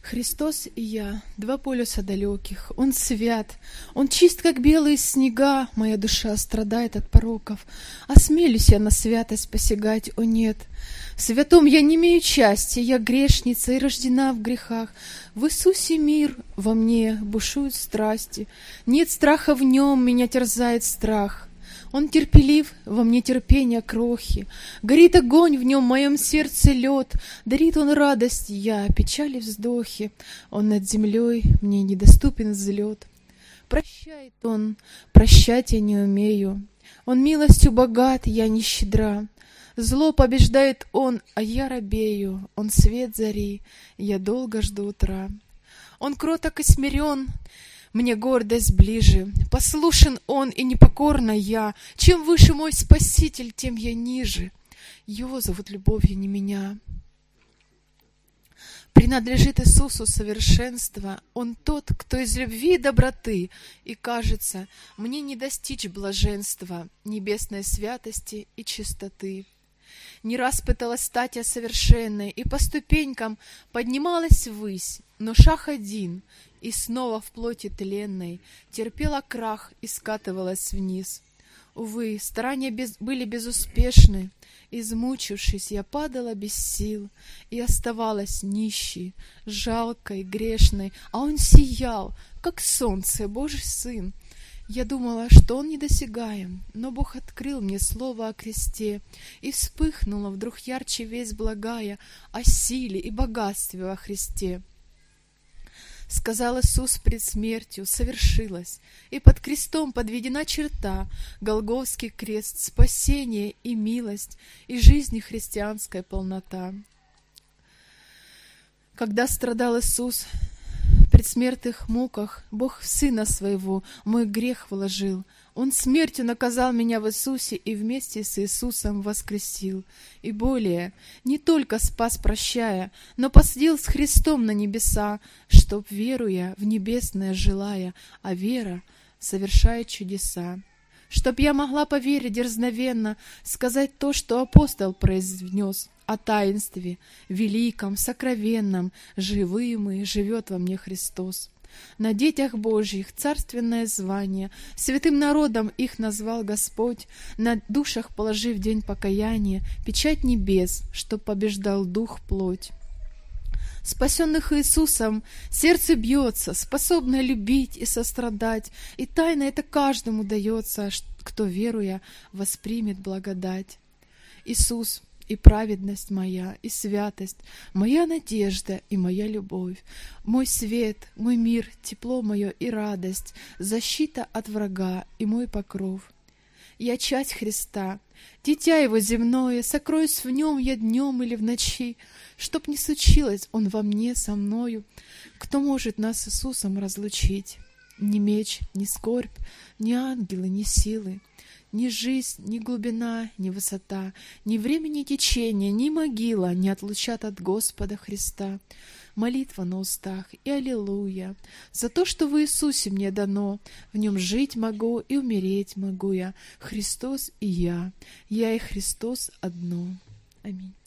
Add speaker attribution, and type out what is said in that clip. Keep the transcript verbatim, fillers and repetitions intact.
Speaker 1: Христос и я, два полюса далеких, Он свят, Он чист, как белые снега, моя душа страдает от пороков. Осмелюсь я на святость посягать, о нет! В святом я не имею части, я грешница и рождена в грехах. В Иисусе мир, во мне бушуют страсти, нет страха в нем, меня терзает страх. Он терпелив, во мне терпение крохи, горит огонь в нем, в моем сердце лед, дарит он радость, я печали вздохи, он над землей, мне недоступен взлет. Прощает он, прощать я не умею, он милостью богат, я не щедра. Зло побеждает он, а я робею, он свет зари, я долго жду утра. Он кроток и смирен, мне гордость ближе, послушен он и непокорна я. Чем выше мой Спаситель, тем я ниже. Его зовут любовью, не меня. Принадлежит Иисусу совершенство. Он тот, кто из любви и доброты. И кажется, мне не достичь блаженства, небесной святости и чистоты. Не раз пыталась стать я совершенной, и по ступенькам поднималась ввысь, но шаг один, и снова в плоти тленной терпела крах и скатывалась вниз. Увы, старания без... были безуспешны, измучившись, я падала без сил и оставалась нищей, жалкой, грешной, а он сиял, как солнце, Божий Сын. Я думала, что он недосягаем, но Бог открыл мне слово о кресте, и вспыхнула вдруг ярче весть благая о силе и богатстве во Христе. Сказал Иисус пред смертью, совершилось, и под крестом подведена черта, Голгофский крест, спасение и милость, и жизни христианская полнота. Когда страдал Иисус в предсмертных муках, Бог в Сына Своего мой грех вложил. Он смертью наказал меня в Иисусе и вместе с Иисусом воскресил. И более, не только спас прощая, но посадил с Христом на небеса, чтоб, веруя в небесное желая, а вера совершает чудеса. Чтоб я могла поверить дерзновенно, сказать то, что апостол произнес о таинстве великом, сокровенном, живым и живет во мне Христос. На детях Божьих царственное звание, святым народом их назвал Господь, на душах положив день покаяния, печать небес, чтоб побеждал дух плоть. Спасенных Иисусом сердце бьется, способное любить и сострадать, и тайно это каждому дается, кто, веруя, воспримет благодать. Иисус и праведность моя, и святость, моя надежда и моя любовь, мой свет, мой мир, тепло мое и радость, защита от врага и мой покров. Я часть Христа, дитя Его земное, сокроюсь в Нем я днем или в ночи, чтоб не случилось Он во мне со мною. Кто может нас с Иисусом разлучить? Ни меч, ни скорбь, ни ангелы, ни силы, ни жизнь, ни глубина, ни высота, ни время, ни течение, ни могила не отлучат от Господа Христа. Молитва на устах и аллилуйя за то, что в Иисусе мне дано, в Нем жить могу и умереть могу я, Христос и я, я и Христос одно. Аминь.